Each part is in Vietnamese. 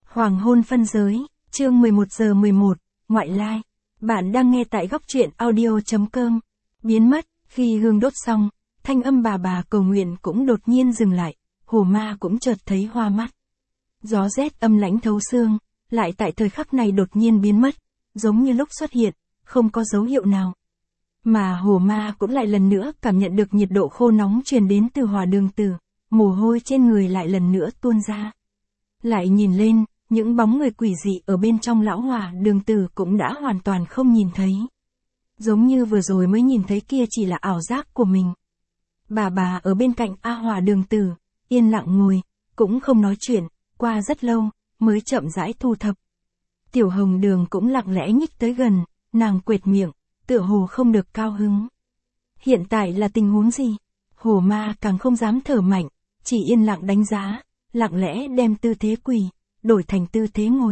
Hoàng hôn phân giới, chương 11:11, ngoại lai. Bạn đang nghe tại góc truyện audio.com. Biến mất, khi hương đốt xong, thanh âm bà cầu nguyện cũng đột nhiên dừng lại, Hồ Ma cũng chợt thấy hoa mắt. Gió rét âm lãnh thấu xương, lại tại thời khắc này đột nhiên biến mất, giống như lúc xuất hiện, không có dấu hiệu nào. Mà Hồ Ma cũng lại lần nữa cảm nhận được nhiệt độ khô nóng truyền đến từ Hỏa Đường Tử, mồ hôi trên người lại lần nữa tuôn ra. Lại nhìn lên, những bóng người quỷ dị ở bên trong lão Hỏa Đường Tử cũng đã hoàn toàn không nhìn thấy. Giống như vừa rồi mới nhìn thấy kia chỉ là ảo giác của mình. Bà ở bên cạnh Hỏa Đường Tử, yên lặng ngồi, cũng không nói chuyện, qua rất lâu, mới chậm rãi thu thập. Tiểu Hồng Đường cũng lặng lẽ nhích tới gần, nàng quệt miệng, tựa hồ không được cao hứng. Hiện tại là tình huống gì? Hồ Ma càng không dám thở mạnh, chỉ yên lặng đánh giá, lặng lẽ đem tư thế quỳ, đổi thành tư thế ngồi.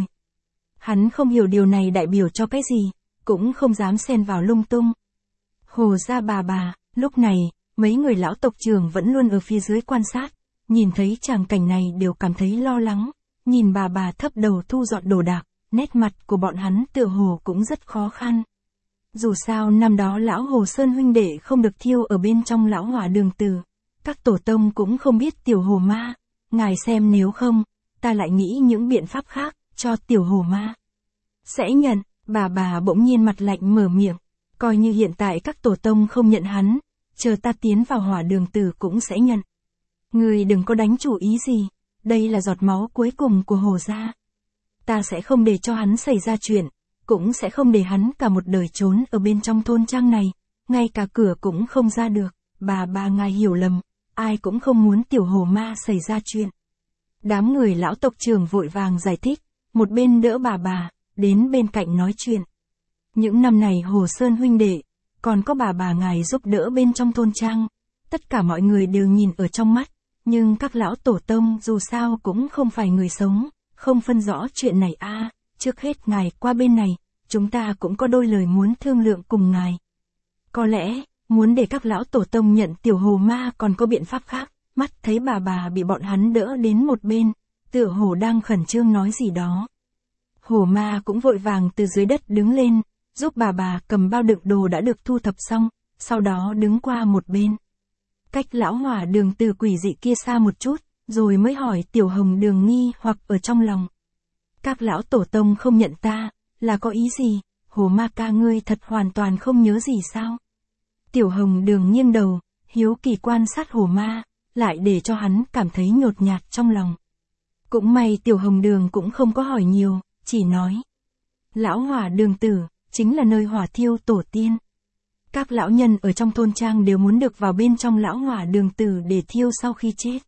Hắn không hiểu điều này đại biểu cho cái gì, cũng không dám xen vào lung tung. Hồ gia bà, lúc này, mấy người lão tộc trưởng vẫn luôn ở phía dưới quan sát, nhìn thấy tràng cảnh này đều cảm thấy lo lắng, nhìn bà thấp đầu thu dọn đồ đạc, nét mặt của bọn hắn tựa hồ cũng rất khó khăn. Dù sao năm đó lão Hồ Sơn huynh đệ không được thiêu ở bên trong lão Hỏa Đường Tử, các tổ tông cũng không biết tiểu Hồ Ma, ngài xem nếu không, ta lại nghĩ những biện pháp khác, cho tiểu Hồ Ma. Sẽ nhận, bà bỗng nhiên mặt lạnh mở miệng, coi như hiện tại các tổ tông không nhận hắn, chờ ta tiến vào Hỏa Đường Tử cũng sẽ nhận. Người đừng có đánh chủ ý gì, đây là giọt máu cuối cùng của Hồ gia. Ta sẽ không để cho hắn xảy ra chuyện, cũng sẽ không để hắn cả một đời trốn ở bên trong thôn trang này, ngay cả cửa cũng không ra được. Bà ngài hiểu lầm, ai cũng không muốn tiểu Hồ Ma xảy ra chuyện. Đám người lão tộc trưởng vội vàng giải thích, một bên đỡ bà, đến bên cạnh nói chuyện. Những năm này Hồ Sơn huynh đệ, còn có bà ngài giúp đỡ bên trong thôn trang, tất cả mọi người đều nhìn ở trong mắt, nhưng các lão tổ tông dù sao cũng không phải người sống, không phân rõ chuyện này trước hết ngài qua bên này, chúng ta cũng có đôi lời muốn thương lượng cùng ngài. Có lẽ, muốn để các lão tổ tông nhận tiểu Hồ Ma còn có biện pháp khác, mắt thấy bà bị bọn hắn đỡ đến một bên, tựa hồ đang khẩn trương nói gì đó. Hồ Ma cũng vội vàng từ dưới đất đứng lên, giúp bà cầm bao đựng đồ đã được thu thập xong, sau đó đứng qua một bên. Cách lão Hỏa Đường Tử quỷ dị kia xa một chút, rồi mới hỏi tiểu Hồng Đường nghi hoặc ở trong lòng. Các lão tổ tông không nhận ta, là có ý gì? Hồ Ma ca ngươi thật hoàn toàn không nhớ gì sao? Tiểu Hồng Đường nghiêng đầu, hiếu kỳ quan sát Hồ Ma, lại để cho hắn cảm thấy nhột nhạt trong lòng. Cũng may tiểu Hồng Đường cũng không có hỏi nhiều, chỉ nói. Lão Hỏa Đường Tử, chính là nơi hỏa thiêu tổ tiên. Các lão nhân ở trong thôn trang đều muốn được vào bên trong lão Hỏa Đường Tử để thiêu sau khi chết.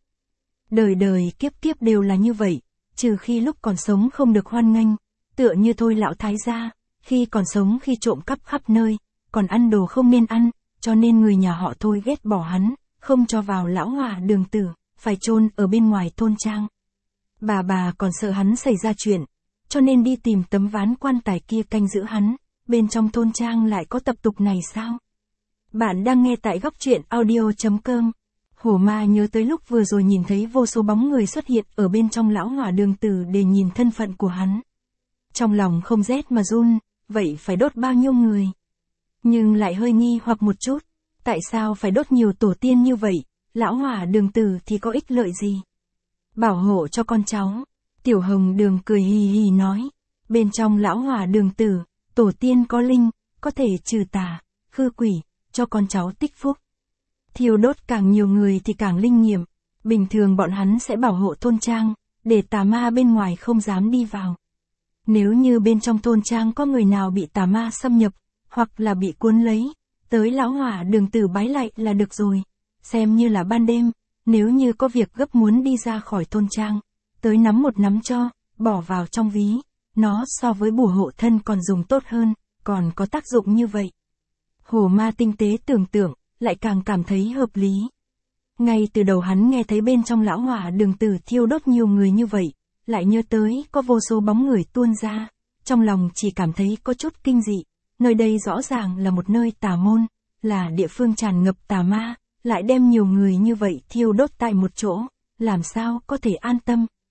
Đời kiếp đều là như vậy, trừ khi lúc còn sống không được hoan nghênh, tựa như Thôi lão thái gia, khi còn sống khi trộm cắp khắp nơi, còn ăn đồ không nên ăn, cho nên người nhà họ Thôi ghét bỏ hắn, không cho vào lão Hỏa Đường Tử, phải chôn ở bên ngoài thôn trang. Bà còn sợ hắn xảy ra chuyện, cho nên đi tìm tấm ván quan tài kia canh giữ hắn, bên trong thôn trang lại có tập tục này sao? Bạn đang nghe tại góc truyện audio.com. Hồ Ma nhớ tới lúc vừa rồi nhìn thấy vô số bóng người xuất hiện ở bên trong lão Hỏa Đường Tử để nhìn thân phận của hắn. Trong lòng không rét mà run, vậy phải đốt bao nhiêu người? Nhưng lại hơi nghi hoặc một chút, tại sao phải đốt nhiều tổ tiên như vậy, lão Hỏa Đường Tử thì có ích lợi gì? Bảo hộ cho con cháu, tiểu Hồng Đường cười hì nói, bên trong lão Hỏa Đường Tử, tổ tiên có linh, có thể trừ tà, khư quỷ, cho con cháu tích phúc. Thiêu đốt càng nhiều người thì càng linh nghiệm, bình thường bọn hắn sẽ bảo hộ thôn trang, để tà ma bên ngoài không dám đi vào. Nếu như bên trong thôn trang có người nào bị tà ma xâm nhập, hoặc là bị cuốn lấy, tới lão Hỏa Đường Tử bái lạy là được rồi, xem như là ban đêm, nếu như có việc gấp muốn đi ra khỏi thôn trang, tới nắm một nắm cho, bỏ vào trong ví, nó so với bùa hộ thân còn dùng tốt hơn, còn có tác dụng như vậy. Hồ Ma tinh tế tưởng tượng, lại càng cảm thấy hợp lý. Ngay từ đầu hắn nghe thấy bên trong lão Hỏa Đường Tử thiêu đốt nhiều người như vậy, lại nhớ tới có vô số bóng người tuôn ra, trong lòng chỉ cảm thấy có chút kinh dị, nơi đây rõ ràng là một nơi tà môn, là địa phương tràn ngập tà ma, lại đem nhiều người như vậy thiêu đốt tại một chỗ, làm sao có thể an tâm.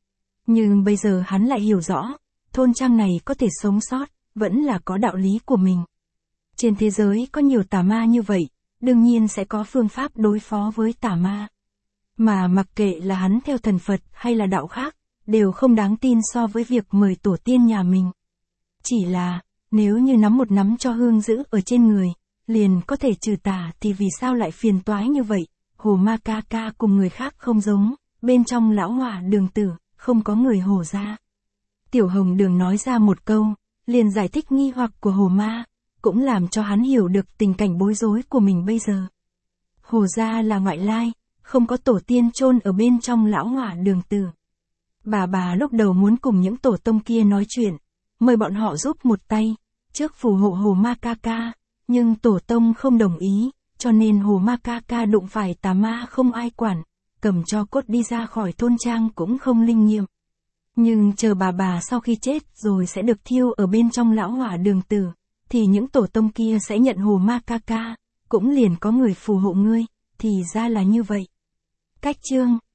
Nhưng bây giờ hắn lại hiểu rõ, thôn trang này có thể sống sót, vẫn là có đạo lý của mình. Trên thế giới có nhiều tà ma như vậy, đương nhiên sẽ có phương pháp đối phó với tà ma. Mà mặc kệ là hắn theo thần Phật hay là đạo khác, đều không đáng tin so với việc mời tổ tiên nhà mình. Chỉ là, nếu như nắm một nắm cho hương giữ ở trên người, liền có thể trừ tà thì vì sao lại phiền toái như vậy? Hồ ma ca ca cùng người khác không giống, bên trong lão hỏa đường tử, không có người hồ gia. Tiểu Hồng Đường nói ra một câu, liền giải thích nghi hoặc của hồ ma, cũng làm cho hắn hiểu được tình cảnh bối rối của mình bây giờ. Hồ gia là ngoại lai, không có tổ tiên chôn ở bên trong lão hỏa đường tử. Bà lúc đầu muốn cùng những tổ tông kia nói chuyện, mời bọn họ giúp một tay, trước phù hộ hồ ma ca ca, nhưng tổ tông không đồng ý, cho nên hồ ma ca ca đụng phải tà ma không ai quản, cầm cho cốt đi ra khỏi thôn trang cũng không linh nghiệm. Nhưng chờ bà sau khi chết rồi sẽ được thiêu ở bên trong lão hỏa đường tử, thì những tổ tông kia sẽ nhận hồ ma ca ca, cũng liền có người phù hộ ngươi, thì ra là như vậy. Cách chương